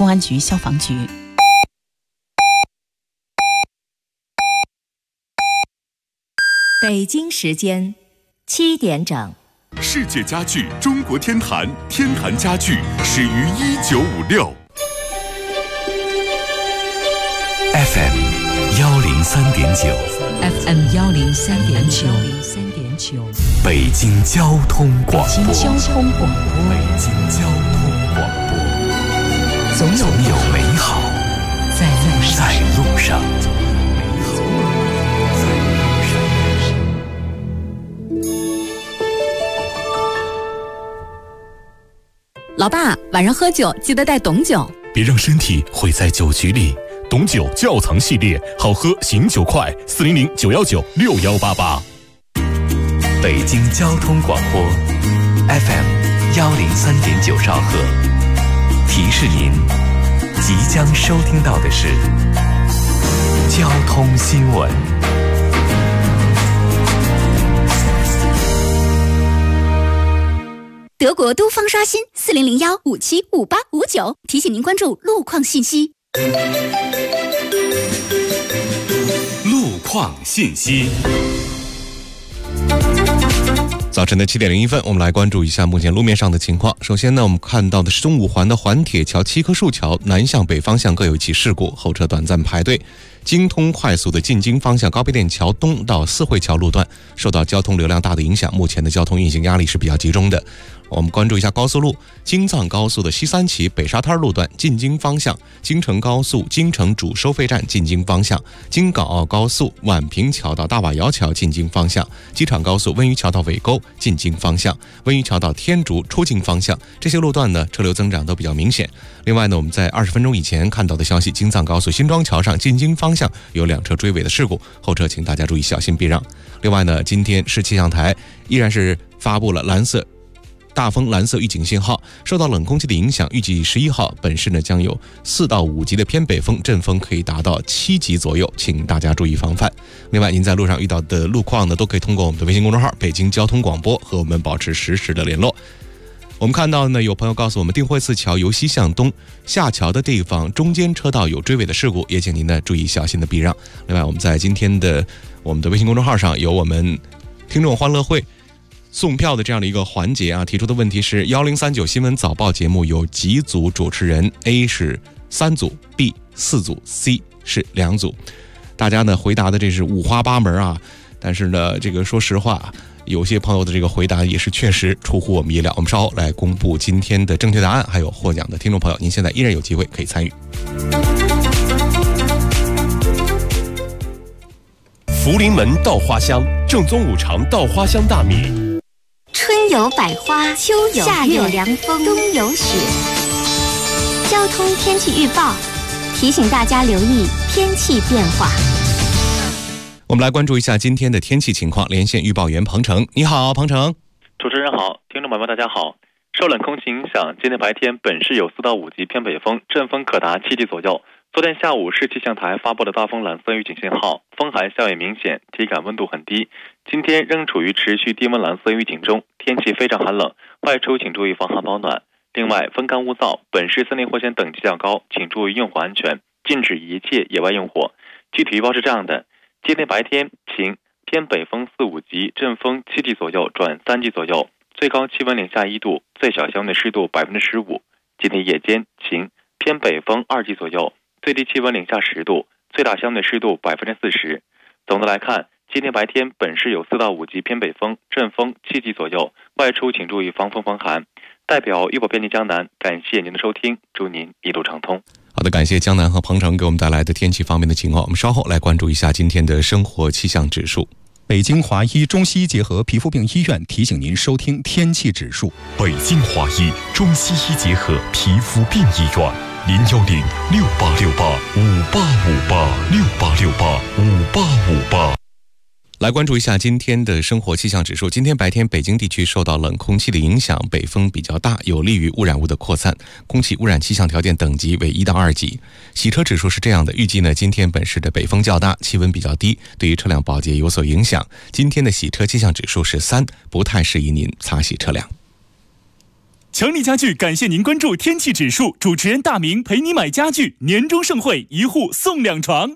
安局消防局。 北京时间7点整。 世界家具中国天坛，天坛家具始于1956。FM 103.9 FM 103.9 北京交通广播。 北京交通广播。 北京交通广播。 总有美好在路上。 老爸，晚上喝酒记得带董酒， 别让身体毁在酒局里。董酒窖藏系列，好喝醒酒快，400-919-6188。北京交通广播 FM 103.9兆赫，提示您即将收听到的是交通新闻。 德国都方刷新400-1575859，提醒您关注路况信息。 路况信息。 早晨的7点01分，我们来关注一下目前路面上的情况。首先呢，我们看到的是中五环的环铁桥七棵树桥南向北方向各有一起事故，后车短暂排队。京通快速的进京方向高碑店桥东到四惠桥路段受到交通流量大的影响，目前的交通运行压力是比较集中的。我们关注一下高速路，京藏高速的西三旗北沙滩路段进京方向，京承高速京承主收费站进京方向，京港澳高速宛平桥到大瓦窑桥进京方向，机场高速温榆桥到尾沟进京方向，温榆桥到天竺出京方向，这些路段呢车流增长都比较明显。另外呢，我们在20分钟以前看到的消息，京藏高速新庄桥上进京方向有2车追尾的事故，后车请大家注意小心避让。另外呢，今天市气象台依然是发布了大风蓝色预警信号，受到冷空气的影响，预计11号本市呢将有4到5级的偏北风，阵风可以达到7级左右，请大家注意防范。另外，您在路上遇到的路况呢，都可以通过我们的微信公众号北京交通广播和我们保持实时的联络。我们看到呢，有朋友告诉我们，定慧寺桥由西向东下桥的地方中间车道有追尾的事故，也请您呢注意小心的避让。另外，我们在今天的我们的微信公众号上有我们听众欢乐会送票的这样的一个环节啊，提出的问题是1039新闻早报节目有几组主持人 ，A 是3组 ，B 4组 ，C 是2组。大家呢回答的这是五花八门啊，但是呢，这个说实话，有些朋友的这个回答也是确实出乎我们意料。我们稍后来公布今天的正确答案，还有获奖的听众朋友，您现在依然有机会可以参与。 福临门稻花香，正宗五常稻花香大米。 春有百花，秋有夏有凉风，冬有雪。交通天气预报提醒大家留意天气变化。 我们来关注一下今天的天气情况，连线预报员彭程。你好，彭程。 主持人好，听众朋友们大家好。受冷空气影响，今天白天本市有4到5级偏北风，阵风可达7级左右。昨天下午市气象台发布的大风蓝色预警信号，风寒效应明显，体感温度很低。今天仍处于持续低温蓝色预警中，天气非常寒冷，外出请注意防寒保暖。另外，风干物燥，本市森林火险等级较高，请注意用火安全，禁止一切野外用火。具体预报是这样的：今天白天晴，偏北风4、5级，阵风7级左右转3级左右，最高气温零下1度，最小相对湿度15%。今天夜间晴，偏北风2级左右，最低气温零下10度，最大相对湿度40%。总的来看，今天白天本市有4到5级偏北风，阵风7级左右，外出请注意防风防寒。代表预报编辑江南，感谢您的收听，祝您一路畅通。 好的，感谢江南和彭程给我们带来的天气方面的情况。我们稍后来关注一下今天的生活气象指数。 北京华医中西医结合皮肤病医院提醒您收听天气指数。 北京华医中西医结合皮肤病医院，010-6868-5858，6868-5858。 来关注一下今天的生活气象指数。今天白天北京地区受到冷空气的影响，北风比较大，有利于污染物的扩散，空气污染气象条件等级为1到2级。洗车指数是这样的，预计呢今天本市的北风较大，气温比较低，对于车辆保洁有所影响。今天的洗车气象指数是3，不太适宜您擦洗车辆。 强力家具感谢您关注天气指数，主持人大明陪你买家具，年终盛会，1户送2床。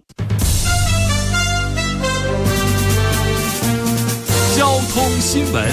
交通新闻。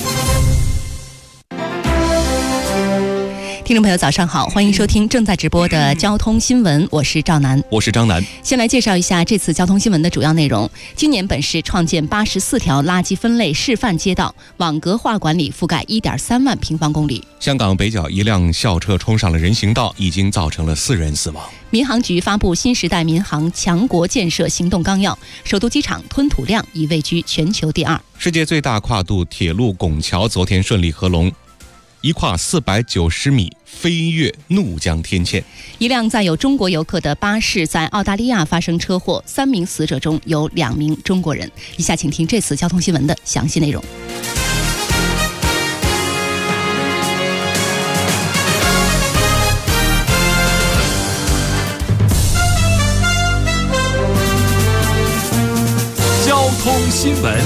听众朋友早上好，欢迎收听正在直播的交通新闻，我是赵楠， 我是张楠。 先来介绍一下这次交通新闻的主要内容。今年本市创建84条垃圾分类示范街道，网格化管理覆盖1.3万平方公里。 香港北角一辆校车冲上了人行道，已经造成了4人死亡。 民航局发布新时代民航强国建设行动纲要，首都机场吞吐量已位居全球第2。 世界最大跨度铁路拱桥昨天顺利合龙，一跨490米，飞越怒江天堑。 一辆载有中国游客的巴士在澳大利亚发生车祸，3名死者中有2名中国人。以下请听这次交通新闻的详细内容。 交通新闻。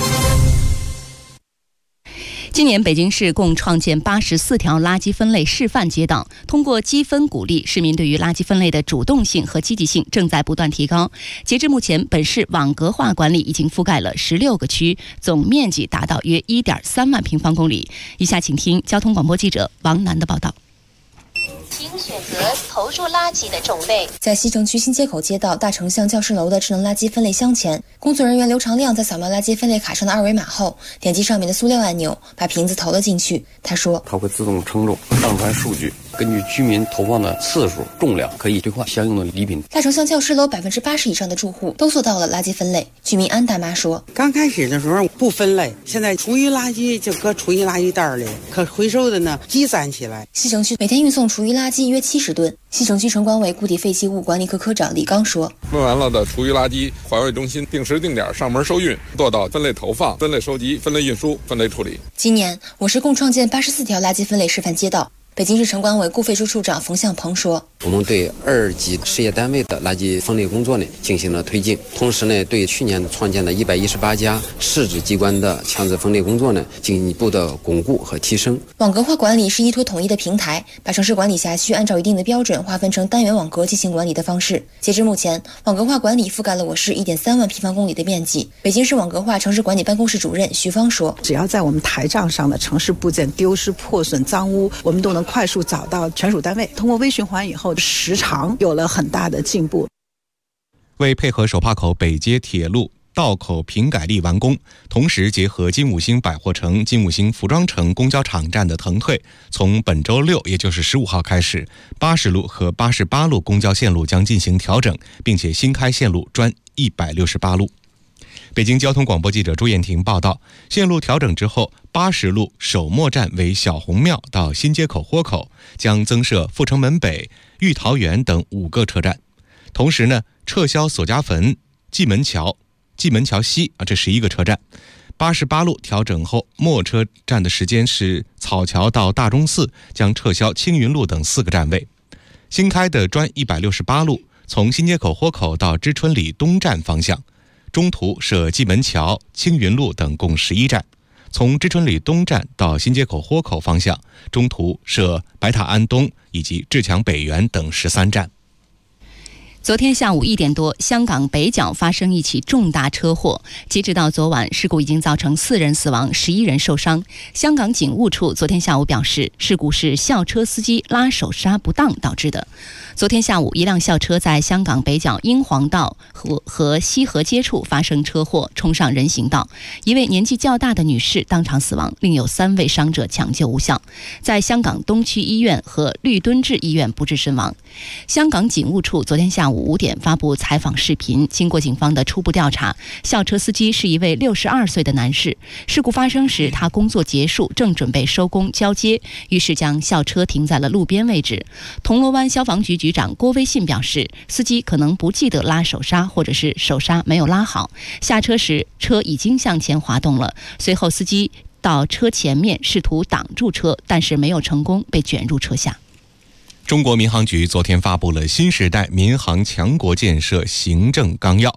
今年北京市共创建84条垃圾分类示范街道，通过积分鼓励，市民对于垃圾分类的主动性和积极性正在不断提高。截至目前，本市网格化管理已经覆盖了16个区，总面积达到约1.3万平方公里。以下请听交通广播记者王楠的报道。 请选择投入垃圾的种类。 在西城区新街口街道大成巷教师楼的智能垃圾分类箱前，工作人员刘长亮在扫描垃圾分类卡上的2维码后，点击上面的塑料按钮，把瓶子投了进去。他说， 它会自动称重，上传数据，根据居民投放的次数、重量，可以兑换相应的礼品。 大成巷教师楼80%以上的住户都做到了垃圾分类。居民安大妈说， 刚开始的时候不分类，现在厨余垃圾就搁厨余垃圾袋里，可回收的呢积攒起来。 西城区每天运送厨余垃圾约70吨。西城区城管委固体废弃物管理科科长李刚说， 分完了的厨余垃圾，环卫中心定时定点上门收运，做到分类投放、分类收集、分类运输、分类处理。 今年我市共创建84条垃圾分类示范街道。北京市城管委固废处处长冯向鹏说， 我们对2级事业单位的垃圾分类工作呢进行了推进，同时呢对去年创建的118家市直机关的强制分类工作呢进一步的巩固和提升。 网格化管理是依托统一的平台，把城市管理辖区按照一定的标准划分成单元网格进行管理的方式。截至目前，网格化管理覆盖了我市1.3万平方公里的面积。北京市网格化城市管理办公室主任徐芳说， 只要在我们台账上的城市部件丢失、破损、脏污，我们都能快速找到权属单位，通过微循环以后，时长有了很大的进步。 为配合手帕口北街铁路道口平改力完工，同时结合金五星百货城、金五星服装城公交场站的腾退，从本周6，也就是15号开始，80路和88路公交线路将进行调整，并且新开线路专168路。北京交通广播记者朱艳婷报道，线路调整之后，80路首末站为小红庙到新街口豁口，将增设阜成门北、玉桃园等5个车站。同时呢，撤销索家坟、蓟门桥西这11个车站。88路调整后，末车站的时间是草桥到大钟寺，将撤销青云路等4个站位。新开的专168路从新街口豁口到知春里东站方向，中途设蓟门桥、青云路等共11站；从知春里东站到新街口豁口方向，中途设白塔安东以及志强北园等13站。 昨天下午1点多，香港北角发生一起重大车祸。截止到昨晚，事故已经造成4人死亡，11人受伤。香港警务处昨天下午表示，事故是校车司机拉手刹不当导致的。昨天下午，一辆校车在香港北角英皇道和西河街处发生车祸，冲上人行道，一位年纪较大的女士当场死亡，另有3位伤者抢救无效，在香港东区医院和律敦治医院不治身亡。香港警务处昨天下午5点发布采访视频，经过警方的初步调查，校车司机是一位62岁的男士。事故发生时，他工作结束，正准备收工交接，于是将校车停在了路边位置。铜锣湾消防局局长郭威信表示，司机可能不记得拉手刹，或者是手刹没有拉好，下车时车已经向前滑动了，随后司机到车前面试图挡住车，但是没有成功，被卷入车下。 中国民航局昨天发布了新时代民航强国建设行政纲要，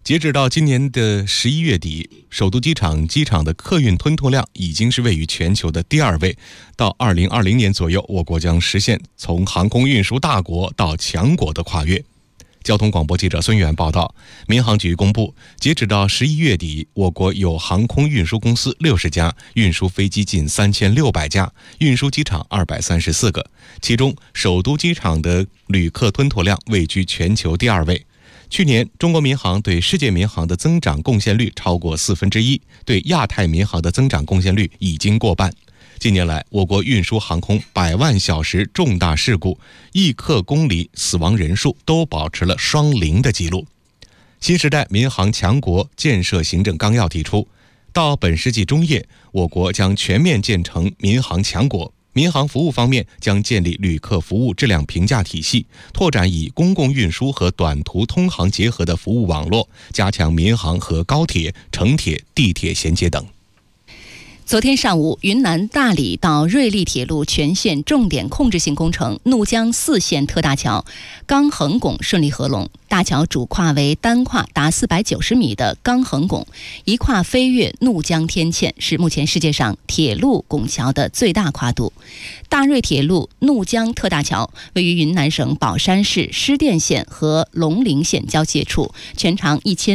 截止到今年的11月底，首都机场的客运吞吐量已经是位于全球的第2位。到2020年左右，我国将实现从航空运输大国到强国的跨越。交通广播记者孙远报道，民航局公布，截止到11月底，我国有航空运输公司60家，运输飞机近3600架，运输机场234个，其中首都机场的旅客吞吐量位居全球第2位。去年，中国民航对世界民航的增长贡献率超过1/4，对亚太民航的增长贡献率已经过半。近年来，我国运输航空100万小时重大事故、亿克公里死亡人数都保持了双0的记录。新时代民航强国建设行政纲要提出，到本世纪中叶，我国将全面建成民航强国。民航服务方面将建立旅客服务质量评价体系，拓展以公共运输和短途通航结合的服务网络，加强民航和高铁、城铁、地铁衔接等。 昨天上午，云南大理到瑞丽铁路全线重点控制性工程怒江4线特大桥钢横拱顺利合龙，大桥主跨为单跨达490米的钢横拱，一跨飞越怒江天堑，是目前世界上铁路拱桥的最大跨度。大瑞铁路怒江特大桥位于云南省保山市施甸县和龙陵县交界处，全长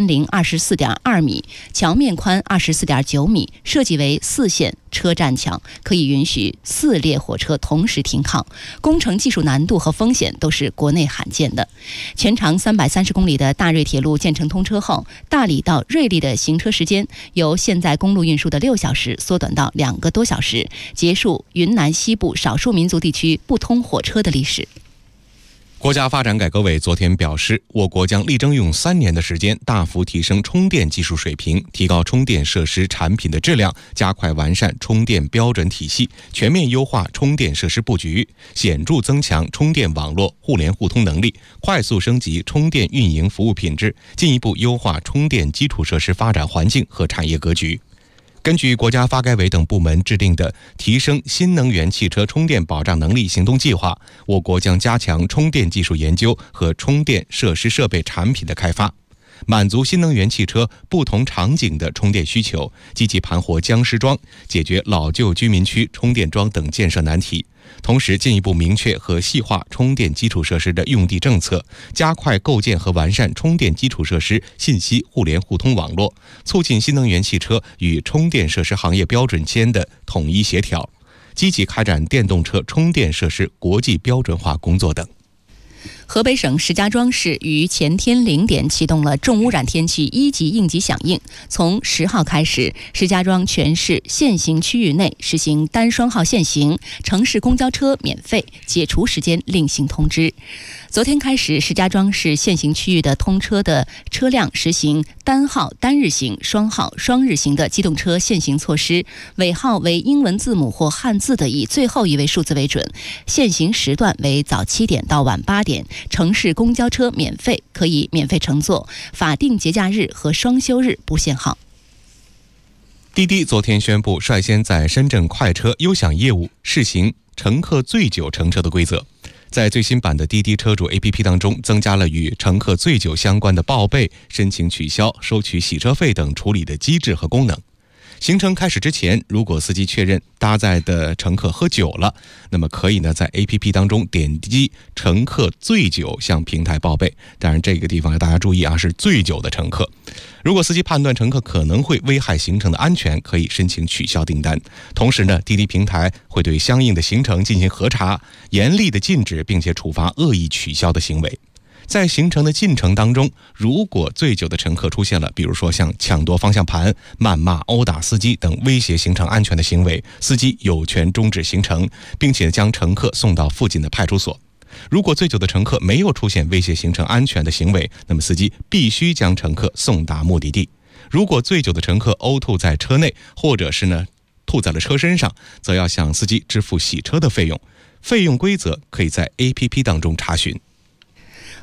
1024.2米，桥面宽24.9米，设计为4线车站桥，可以允许4列火车同时停靠，工程技术难度和风险都是国内罕见的。全长330公里的大瑞铁路建成通车后，大理到瑞丽的行车时间由现在公路运输的6小时缩短到2个多小时，结束云南西部少数民族地区不通火车的历史。 国家发展改革委昨天表示，我国将力争用3年的时间大幅提升充电技术水平，提高充电设施产品的质量，加快完善充电标准体系，全面优化充电设施布局，显著增强充电网络互联互通能力，快速升级充电运营服务品质，进一步优化充电基础设施发展环境和产业格局。根据国家发改委等部门制定的提升新能源汽车充电保障能力行动计划，我国将加强充电技术研究和充电设施设备产品的开发，满足新能源汽车不同场景的充电需求，积极盘活僵尸桩，解决老旧居民区充电桩等建设难题。同时，进一步明确和细化充电基础设施的用地政策，加快构建和完善充电基础设施信息互联互通网络，促进新能源汽车与充电设施行业标准间的统一协调，积极开展电动车充电设施国际标准化工作等。 河北省石家庄市于前天0点启动了重污染天气1级应急响应。从10号开始，石家庄全市限行区域内实行单双号限行，城市公交车免费，解除时间另行通知。昨天开始，石家庄市限行区域的通车的车辆实行单号单日行、双号双日行的机动车限行措施，尾号为英文字母或汉字的以最后一位数字为准。限行时段为早7点到晚8点，城市公交车免费，可以免费乘坐，法定节假日和双休日不限号。 滴滴昨天宣布，率先在深圳快车优享业务试行乘客醉酒乘车的规则。在最新版的滴滴车主 APP 当中，增加了与乘客醉酒相关的报备、申请取消、收取洗车费等处理的机制和功能。行程开始之前，如果司机确认搭载的乘客喝酒了，那么可以在 APP 当中点击乘客醉酒向平台报备。当然这个地方大家注意啊，是醉酒的乘客。如果司机判断乘客可能会危害行程的安全，可以申请取消订单。同时滴滴平台会对相应的行程进行核查，严厉的禁止并且处罚恶意取消的行为。在行程的进程当中，如果醉酒的乘客出现了比如说像抢夺方向盘、谩骂、殴打司机等威胁行程安全的行为，司机有权终止行程，并且将乘客送到附近的派出所。如果醉酒的乘客没有出现威胁行程安全的行为，那么司机必须将乘客送达目的地。如果醉酒的乘客呕吐在车内，或者是吐在了车身上，则要向司机支付洗车的费用。费用规则可以在 APP 当中查询。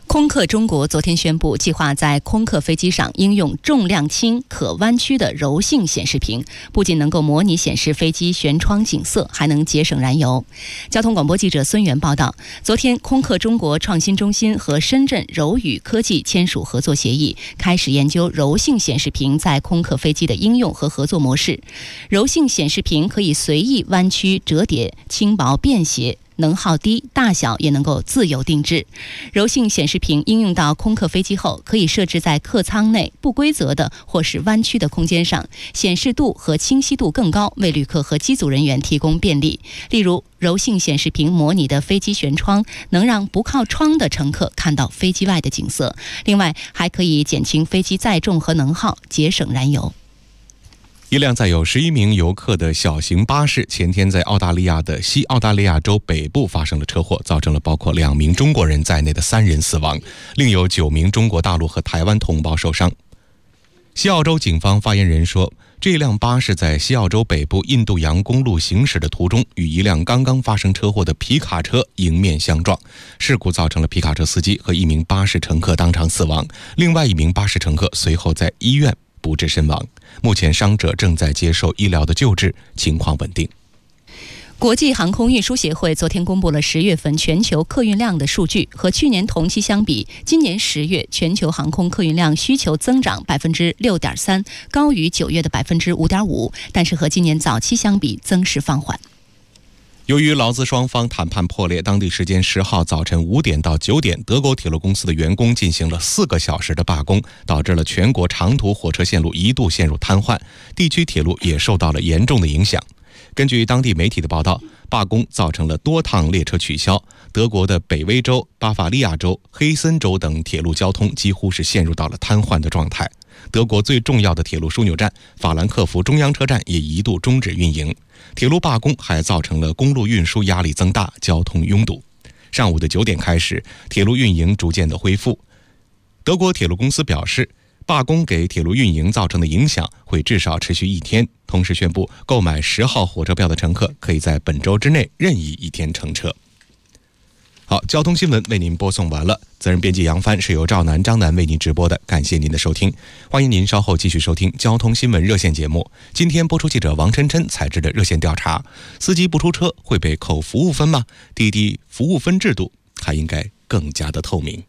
空客中国昨天宣布，计划在空客飞机上应用重量轻、可弯曲的柔性显示屏，不仅能够模拟显示飞机舷窗景色，还能节省燃油。交通广播记者孙源报道，昨天空客中国创新中心和深圳柔宇科技签署合作协议，开始研究柔性显示屏在空客飞机的应用和合作模式。柔性显示屏可以随意弯曲、折叠，轻薄便携，能耗低，大小也能够自由定制。柔性显示屏应用到空客飞机后，可以设置在客舱内不规则的或是弯曲的空间上，显示度和清晰度更高，为旅客和机组人员提供便利。例如，柔性显示屏模拟的飞机舷窗能让不靠窗的乘客看到飞机外的景色，另外还可以减轻飞机载重和能耗，节省燃油。 一辆载有11名游客的小型巴士前天在澳大利亚的西澳大利亚州北部发生了车祸，造成了包括2名中国人在内的3人死亡，另有9名中国大陆和台湾同胞受伤。西澳洲警方发言人说，这辆巴士在西澳洲北部印度洋公路行驶的途中，与一辆刚刚发生车祸的皮卡车迎面相撞，事故造成了皮卡车司机和1名巴士乘客当场死亡，另外1名巴士乘客随后在医院不治身亡，目前伤者正在接受医疗的救治，情况稳定。 国际航空运输协会昨天公布了10月份全球客运量的数据，和去年同期相比，今年10月全球航空客运量需求增长 6.3%， 高于9月的 5.5%， 但是和今年早期相比增势放缓。 由于劳资双方谈判破裂，当地时间10号早晨5点到9点，德国铁路公司的员工进行了4个小时的罢工，导致了全国长途火车线路一度陷入瘫痪，地区铁路也受到了严重的影响。根据当地媒体的报道，罢工造成了多趟列车取消，德国的北威州、巴伐利亚州、黑森州等铁路交通几乎是陷入到了瘫痪的状态。德国最重要的铁路枢纽站法兰克福中央车站也一度终止运营。铁路罢工还造成了公路运输压力增大，交通拥堵。上午的9点开始，铁路运营逐渐的恢复。德国铁路公司表示，罢工给铁路运营造成的影响会至少持续1天，同时宣布购买10号火车票的乘客可以在本周之内任意1天乘车。好，交通新闻为您播送完了，责任编辑杨帆，是由赵楠、张楠为您直播的，感谢您的收听，欢迎您稍后继续收听交通新闻热线节目。今天播出记者王琛琛采制的热线调查：司机不出车会被扣服务分吗？滴滴服务分制度还应该更加的透明。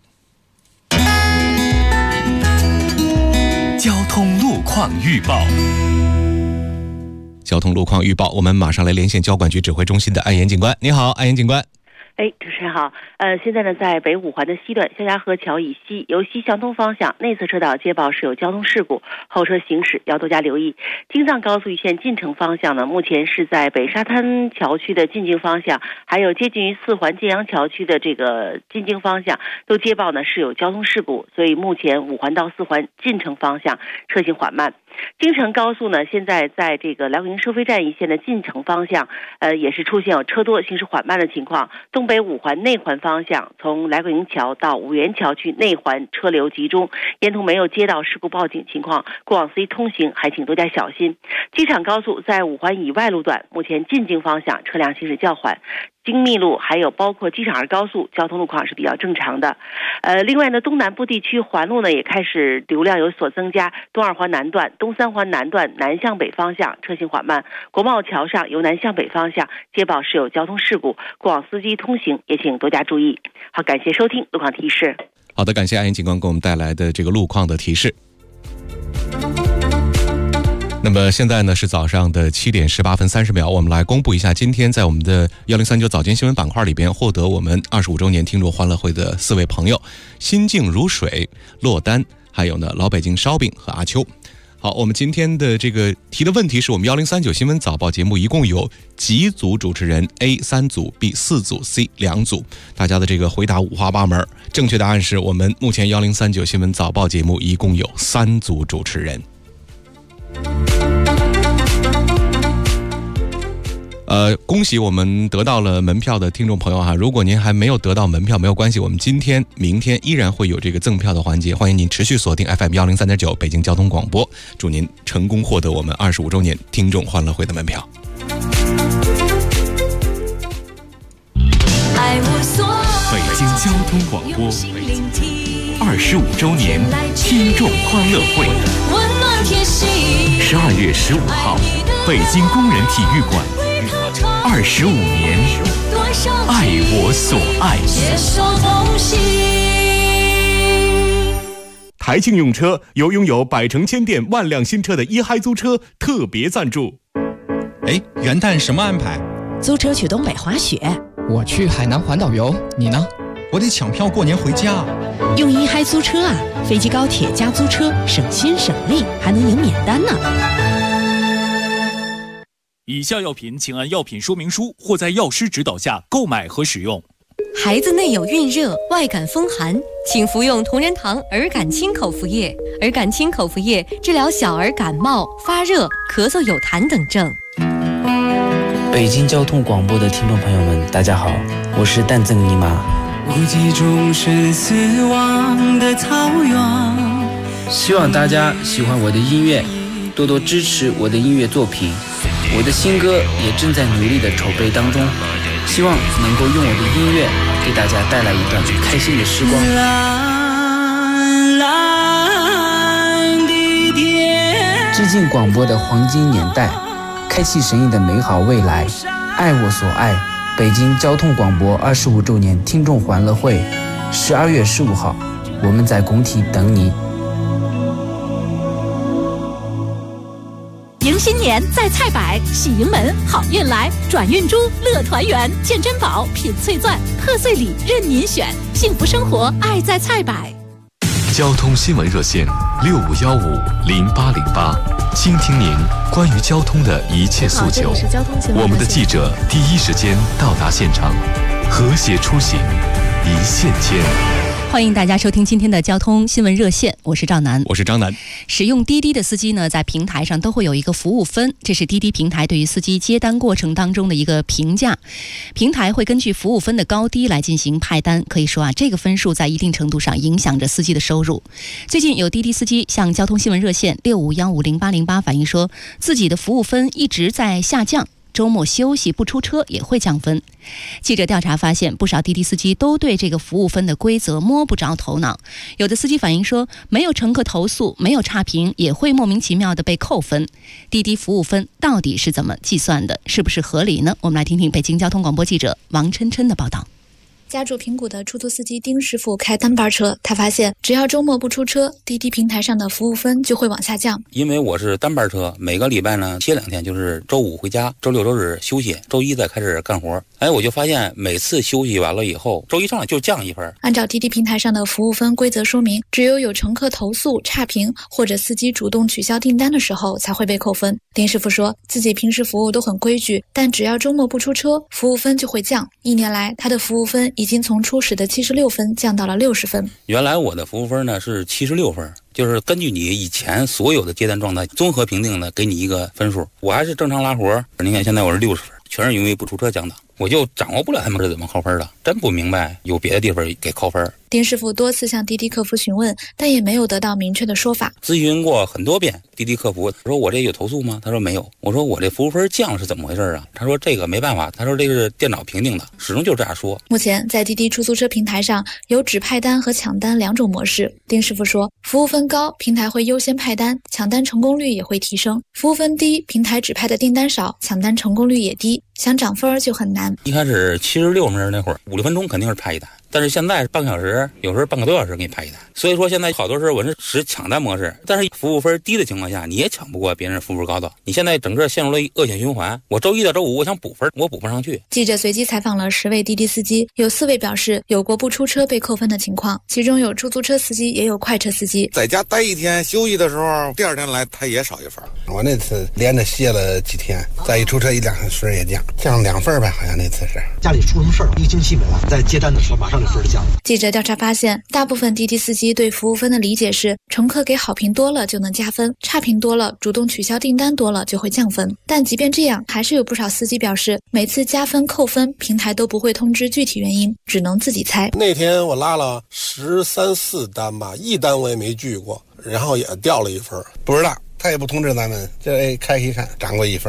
交通路况预报。 交通路况预报，我们马上来连线交管局指挥中心的安岩警官。你好，安岩警官。 主持人好。现在呢，在北五环的西段肖家河桥以西，由西向东方向内侧车道接报是有交通事故，后车行驶要多加留意。京藏高速一线进城方向呢，目前是在北沙滩桥区的进京方向，还有接近于4环建阳桥区的这个进京方向，都接报呢是有交通事故，所以目前5环到4环进城方向车行缓慢。京承高速呢，现在在这个来桂营收费站一线的进城方向，也是出现有车多、行驶缓慢的情况。东北5环内环方向，从来桂营桥到五原桥区内环车流集中，沿途没有接到事故报警情况，过往司机通行还请多加小心。机场高速在5环以外路段，目前进京方向车辆行驶较缓。京密路还有包括机场2高速交通路况是比较正常的。另外呢，东南部地区环路呢也开始流量有所增加，东2环南段、东3环南段南向北方向车行缓慢，国贸桥上由南向北方向接报是有交通事故，过往司机通行也请多加注意。好，感谢收听路况提示。 好的，感谢安岩警官给我们带来的这个路况的提示。那么现在呢是早上的7点18分30秒，我们来公布一下今天在我们的1039早间新闻板块里边获得我们25周年听众欢乐会的4位朋友：心静如水、洛丹，还有呢老北京烧饼和阿秋。好，我们今天的这个提的问题是我们1039新闻早报节目一共有几组主持人 A 3组 B 4组 C 2组，大家的这个回答五花八门。正确答案是我们目前1039新闻早报节目一共有3组主持人。恭喜我们得到了门票的听众朋友哈！如果您还没有得到门票，没有关系，我们今天、明天依然会有这个赠票的环节，欢迎您持续锁定 FM 103.9北京交通广播，祝您成功获得我们25周年听众欢乐会的门票。 北京交通广播25周年听众欢乐会，12月15号，北京工人体育馆，25年，爱我所爱。 台庆用车由拥有百城千店万辆新车的一嗨租车特别赞助。 元旦什么安排？ 租车去东北滑雪。 我去海南环岛游，你呢？ 我得抢票过年回家。 用一嗨租车啊，飞机高铁加租车，省心省力，还能赢免单呢。 以下药品请按药品说明书或在药师指导下购买和使用。 孩子内有孕热、外感风寒，请服用同仁堂儿感清口服液。儿感清口服液治疗小儿感冒、发热、咳嗽、有痰等症。 北京交通广播的听众朋友们，大家好，我是蛋赠尼玛。 无际中是死亡的草原。 希望大家喜欢我的音乐，多多支持我的音乐作品。我的新歌也正在努力的筹备当中，希望能够用我的音乐给大家带来一段开心的时光。蓝蓝的天，致敬广播的黄金年代，开启神异的美好未来。爱我所爱，北京交通广播25周年听众欢乐会，12月15号，我们在工体等你。 迎新年在菜百，喜迎门好运来，转运珠乐团圆，见珍宝品翠钻，贺岁礼任您选，幸福生活爱在菜百。 交通新闻热线65150808，倾听您关于交通的一切诉求。我们的记者第一时间到达现场，和谐出行，一线牵。 欢迎大家收听今天的交通新闻热线，我是赵楠， 我是张楠。 使用滴滴的司机呢，在平台上都会有一个服务分，这是滴滴平台对于司机接单过程当中的一个评价。平台会根据服务分的高低来进行派单，可以说啊，这个分数在一定程度上影响着司机的收入。最近有滴滴司机向交通新闻热线65150808反映说，自己的服务分一直在下降，周末休息不出车也会降分。记者调查发现，不少滴滴司机都对这个服务分的规则摸不着头脑。有的司机反映说，没有乘客投诉，没有差评，也会莫名其妙的被扣分。滴滴服务分到底是怎么计算的？是不是合理呢？我们来听听北京交通广播记者王琛琛的报道。 家住平谷的出租司机丁师傅开单班车，他发现只要周末不出车，滴滴平台上的服务分就会往下降。 因为我是单班车，每个礼拜呢歇2天，就是周5回家，周6周日休息，周1再开始干活。我就发现每次休息完了以后，周1上来就降1分。 按照滴滴平台上的服务分规则说明，只有乘客投诉、差评或者司机主动取消订单的时候才会被扣分。丁师傅说自己平时服务都很规矩，但只要周末不出车，服务分就会降。1年来，他的服务分已经从初始的76分降到了60分。 原来我的服务分呢是76分，就是根据你以前所有的接单状态综合评定的，给你一个分数。我还是正常拉活，您看现在我是60分，全是因为不出车降的。我就掌握不了他们是怎么扣分的，真不明白有别的地方给扣分。 丁师傅多次向滴滴客服询问，但也没有得到明确的说法。 咨询过很多遍滴滴客服，说我这有投诉吗？他说没有。我说我这服务分降是怎么回事啊？他说这个没办法，他说这个是电脑评定的，始终就这样说。 目前在滴滴出租车平台上有只派单和抢单2种模式。丁师傅说，服务分高，平台会优先派单，抢单成功率也会提升；服务分低，平台只派的订单少，抢单成功率也低，想涨分就很难。 一开始76分那会儿，5、6分钟肯定是派一单，但是现在半个小时，有时候半个多小时给你派一单。所以说现在好多时候我是使抢单模式，但是服务分低的情况下，你也抢不过别人服务分高的。你现在整个陷入了恶性循环。我周1到周5我想补分，我补不上去。 记者随机采访了10位滴滴司机，有4位表示有过不出车被扣分的情况，其中有出租车司机，也有快车司机。 在家待1天，休息的时候，第2天来他也少1分。我那次连着歇了几天，再一出车1、2小时也降2分呗，好像那次是家里出什么事儿，1个星期没了，在接单的时候马上这分就降了。 记者调查发现，大部分滴滴司机对服务分的理解是，乘客给好评多了就能加分，差评多了，主动取消订单多了就会降分。但即便这样，还是有不少司机表示，每次加分扣分，平台都不会通知具体原因，只能自己猜。 那天我拉了13、14单吧，1单我也没拒过，然后也掉了1分，不知道。他也不通知咱们，这开一看涨过1分。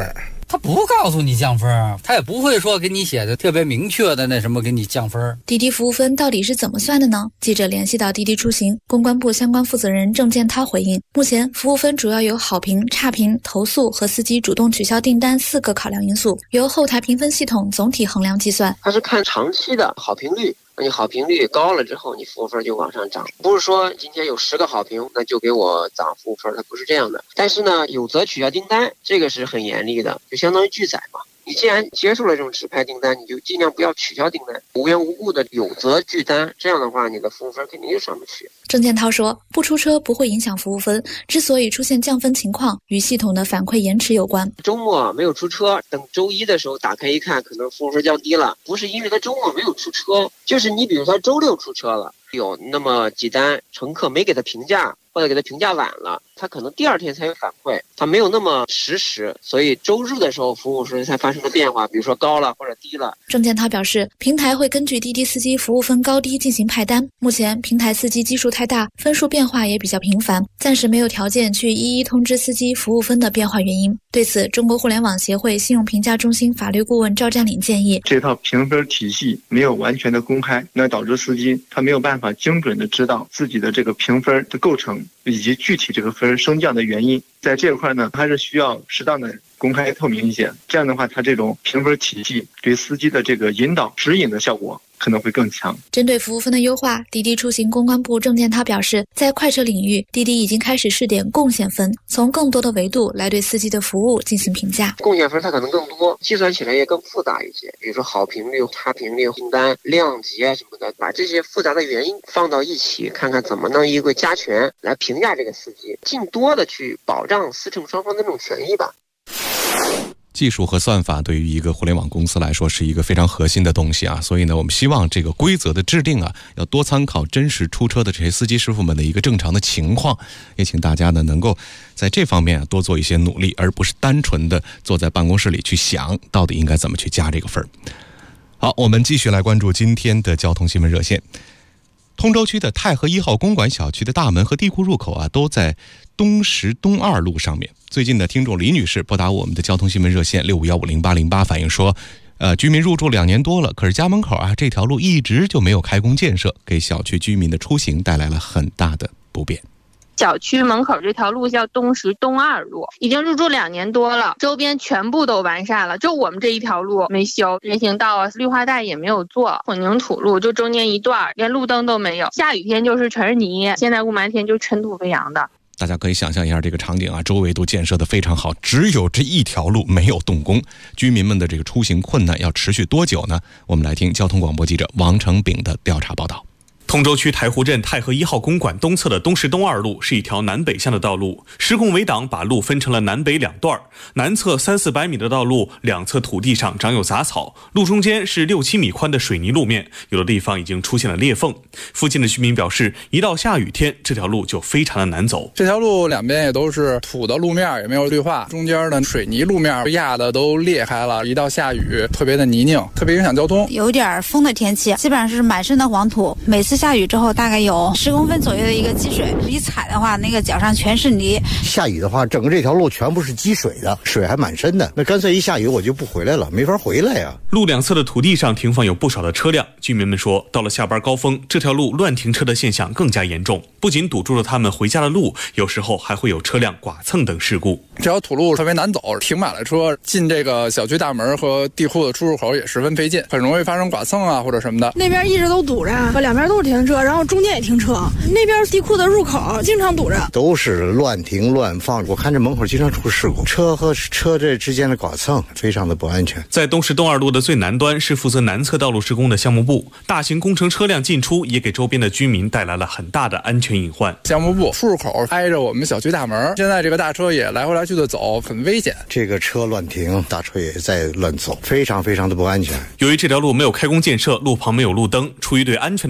他不告诉你降分，他也不会说给你写的特别明确的那什么给你降分。 滴滴服务分到底是怎么算的呢？记者联系到滴滴出行公关部相关负责人郑建涛回应，目前服务分主要有好评、差评、投诉和司机主动取消订单4个考量因素，由后台评分系统总体衡量计算。 它是看长期的好评率，你好评率高了之后，你服务分就往上涨，不是说今天有10个好评，那就给我涨服务分，它不是这样的。但是呢，有责取消订单，这个是很严厉的，就相当于拒载嘛。你既然接受了这种指派订单，你就尽量不要取消订单，无缘无故的有责拒单，这样的话你的服务分肯定就上不去。 郑建涛说，不出车不会影响服务分，之所以出现降分情况，与系统的反馈延迟有关。 周末没有出车，等周一的时候打开一看，可能服务分降低了，不是因为他周末没有出车，就是你比如他周六出车了，有那么几单乘客没给他评价，或者给他评价晚了，他可能第2天才有反馈，他没有那么实时，所以周日的时候服务分才发生了变化，比如说高了或者低了。 郑建涛表示，平台会根据滴滴司机服务分高低进行派单，目前平台司机基数太大，分数变化也比较频繁，暂时没有条件去一一通知司机服务分的变化原因。对此，中国互联网协会信用评价中心法律顾问赵占领建议， 这套评分体系没有完全的公开，那导致司机他没有办法精准的知道自己的这个评分的构成以及具体这个分升降的原因。在这块呢，还是需要适当的公开透明一些，这样的话，它这种评分体系对司机的这个引导指引的效果可能会更强。 针对服务分的优化，滴滴出行公关部郑建涛表示，在快车领域，滴滴已经开始试点贡献分，从更多的维度来对司机的服务进行评价。 贡献分它可能更多，计算起来也更复杂一些，比如说好评率、差评率、订单量级啊什么的，把这些复杂的原因放到一起，看看怎么能一个加权来评价这个司机，尽多的去保障司乘双方的这种权益吧。 技术和算法对于一个互联网公司来说是一个非常核心的东西啊，所以呢，我们希望这个规则的制定啊，要多参考真实出车的这些司机师傅们的一个正常的情况，也请大家呢能够在这方面多做一些努力，而不是单纯的坐在办公室里去想到底应该怎么去加这个分。好，我们继续来关注今天的交通新闻热线。通州区的太和1号公馆小区的大门和地库入口啊，都在东石东2路上面。最近的听众李女士拨打我们的交通新闻热线65150808反映说，居民入住2年多了，可是家门口啊这条路一直就没有开工建设，给小区居民的出行带来了很大的不便。 小区门口这条路叫东石东2路，已经入住2年多了，周边全部都完善了，就我们这一条路没修，人行道啊、绿化带也没有做，混凝土路就中间一段连路灯都没有，下雨天就是全是泥，现在雾霾天就尘土飞扬的。 大家可以想象一下这个场景啊，周围都建设得非常好，只有这一条路没有动工，居民们的这个出行困难要持续多久呢？我们来听交通广播记者王成炳的调查报道。 通州区台湖镇太和1号公馆东侧的东石东2路是一条南北向的道路，施工围挡把路分成了南北2段，南侧300-400米的道路，两侧土地上长有杂草，路中间是6-7米宽的水泥路面，有的地方已经出现了裂缝。附近的居民表示，一到下雨天，这条路就非常的难走。 这条路两边也都是土的路面，也没有绿化，中间的水泥路面压的都裂开了，一到下雨特别的泥泞，特别影响交通。 有点风的天气，基本上是满身的黄土，每次下雨之后大概有10公分左右的一个积水，一踩的话那个脚上全是泥。 下雨的话整个这条路全部是积水的，水还蛮深的，那干脆一下雨我就不回来了，没法回来呀。 路两侧的土地上停放有不少的车辆，居民们说，到了下班高峰，这条路乱停车的现象更加严重，不仅堵住了他们回家的路，有时候还会有车辆剐蹭等事故。 这条土路特别难走，停满了车，进这个小区大门和地库的出入口也十分费劲，很容易发生剐蹭啊或者什么的。 那边一直都堵着，两边都是停车，然后中间也停车，那边地库的入口经常堵着， 都是乱停乱放。我看这门口经常出事故，车和车这之间的剐蹭非常的不安全。 在东石东2路的最南端是负责南侧道路施工的项目部，大型工程车辆进出也给周边的居民带来了很大的安全隐患。 项目部出入口挨着我们小区大门，现在这个大车也来回来去的走，很危险。 这个车乱停，大车也在乱走，非常非常的不安全。 由于这条路没有开工建设，路旁没有路灯，出于对安全的担忧，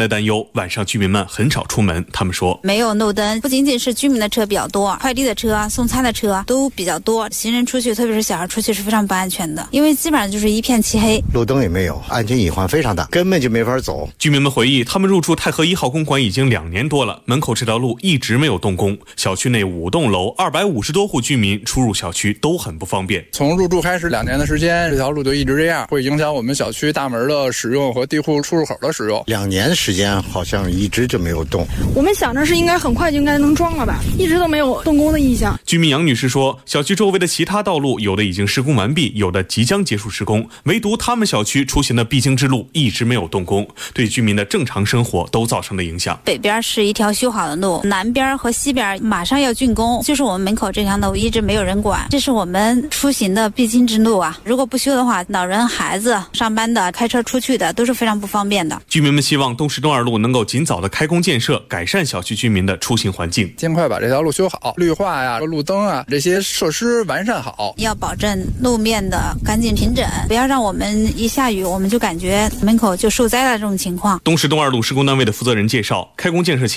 由，晚上居民们很少出门。他们说， 没有路灯，不仅仅是居民的车比较多，快递的车、送餐的车都比较多，行人出去，特别是小孩出去是非常不安全的，因为基本上就是一片漆黑， 路灯也没有，安全隐患非常大，根本就没法走。 居民们回忆，他们入住太和1号公馆已经2年多了，门口这条路一直没有动工，小区内5栋楼250多户居民出入小区都很不方便。 从入住开始2年的时间，这条路就一直这样，会影响我们小区大门的使用和地库出入口的使用。 2年时间好像一直就没有动。 我们想着是应该很快就应该能装了吧，一直都没有动工的意向。 居民杨女士说，小区周围的其他道路有的已经施工完毕，有的即将结束施工，唯独他们小区出行的必经之路一直没有动工，对居民的正常生活都造成了影响。 北边是一条修好的路，南边和西边马上要竣工，就是我们门口这条路一直没有人管，这是我们出行的必经之路啊！如果不修的话，老人、孩子、上班的、开车出去的都是非常不方便的。 居民们希望东石东二路能够尽早的开工建设，改善小区居民的出行环境， 尽快把这条路修好，绿化呀、路灯啊这些设施完善好， 要保证路面的干净平整，不要让我们一下雨我们就感觉门口就受灾了这种情况。 东石东二路施工单位的负责人介绍，开工建设